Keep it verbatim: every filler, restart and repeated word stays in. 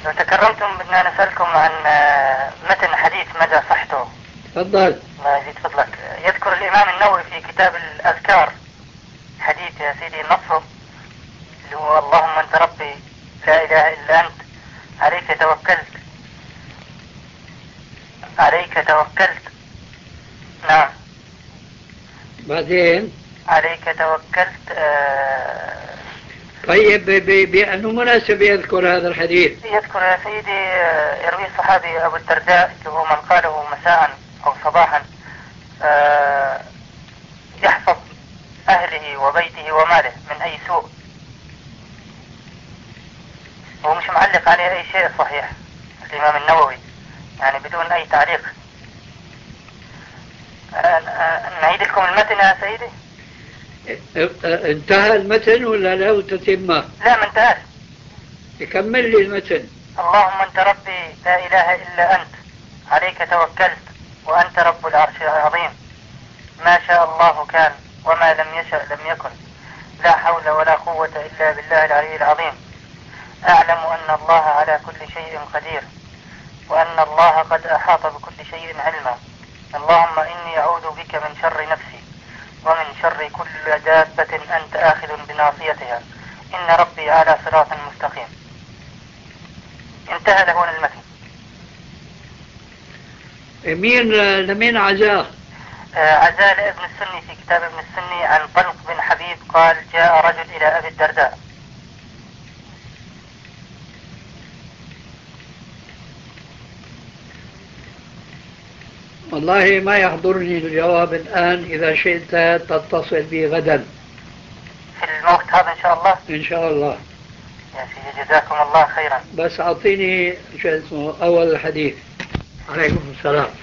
لو تكرمتم بدنا نسألكم عن متن حديث مدى صحته. تفضل. الله يزيد فضلك. يذكر الإمام النووي في كتاب الأذكار حديث يا سيدي نصه اللي هو اللهم أنت ربي لا إله إلا أنت عليك توكلت عليك توكلت نعم بعدين عليك توكلت. آه طيب بأنه مناسب يذكر هذا الحديث. يذكر يا سيدي آه يروي الصحابي أبو الدرداء اللي هو من قاله مساء أو صباحا آه يحفظ أهله وبيته وماله من أي سوء. هو مش معلق عليه أي شيء صحيح الإمام النووي يعني بدون أي تعليق. نعيد لكم المتن يا سيدي. انتهى المتن ولا له تتمة؟ لا ما انتهى. يكمل لي المتن. اللهم أنت ربي لا إله إلا أنت عليك توكلت وأنت رب العرش العظيم ما شاء الله كان وما لم يشأ لم يكن لا حول ولا قوة إلا بالله العلي العظيم. أعلم أن الله على كل شيء قدير وأن الله قد أحاط بكل شيء علما. اللهم إني أعوذ بك من شر نفسي ومن شر كل دابة أنت آخذ بناصيتها إن ربي على صراط مستقيم. انتهى لهون المتن. مين لمين عزاه؟ آه عزاه لابن السني في كتاب ابن السني عن طلق بن حبيب قال جاء رجل إلى أبي الدرداء. والله ما يحضرني الجواب الآن، إذا شئت تتصل بي غدا في الموقت هذا إن شاء الله. إن شاء الله يا سيدي جزاكم الله خيرا. بس أعطيني شو اسمه أول الحديث. عليكم السلام.